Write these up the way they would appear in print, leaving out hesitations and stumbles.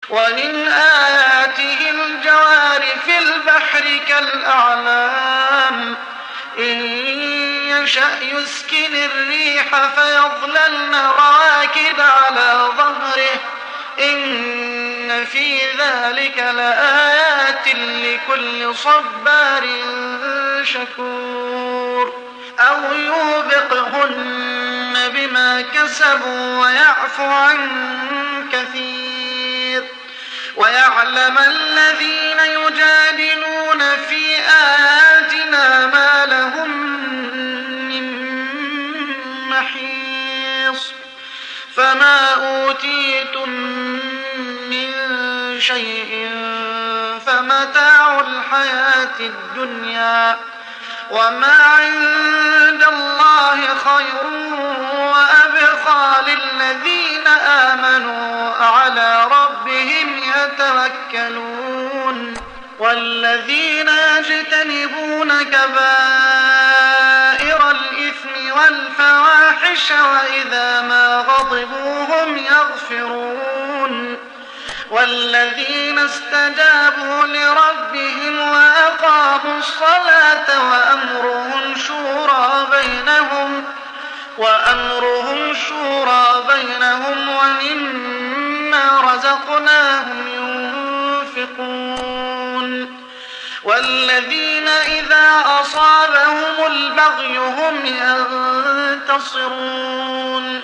ومن آياته الجوار في البحر كالأعلام إن يشأ يسكن الريح فيظللن رواكد على ظهره إن في ذلك لآيات لكل صبار شكور أو يوبقهن بما كسبوا ويعفو عن كثير ويعلم الذين يجادلون في آياتنا ما لهم من محيص فما أوتيتم من شيء فمتاع الحياة الدنيا وما عند الله خير وأبقى للذين آمنوا على ربهم يتوكلون والذين يجتنبون كبائر الإثم والفواحش وإذا ما غضبوا هم يغفرون والذين استجابوا لربهم وأقاموا الصلاة وأمرهم شورى بينهم ومما رزقناهم ينفقون والذين إذا أصابهم البغي هم ينتصرون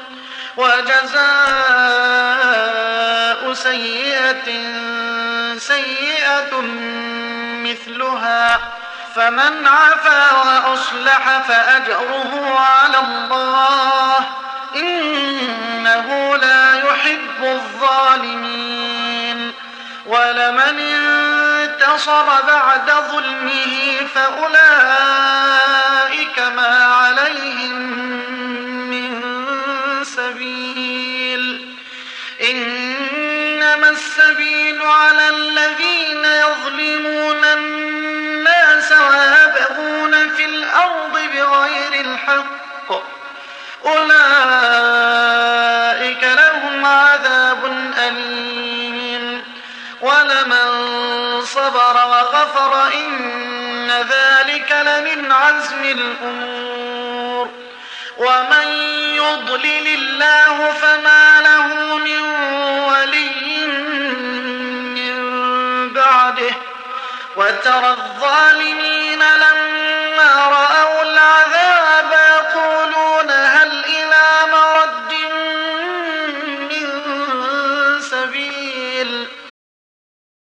وجزاء سيئة مثلها فمن عفا وأصلح فأجره على الله إنه لا يحب الظالمين ولمن انتصر بعد ظلمه فأولئك ما عليهم من سبيل إنما السبيل على الذين يظلمون الناس ويبغون في الأرض بغير الحق أولئك لهم عذاب أليم ولمن صبر وغفر إن ذلك لمن عزم الأمور ومن يضلل الله فما له من ولي من بعده وترى الظالمين لما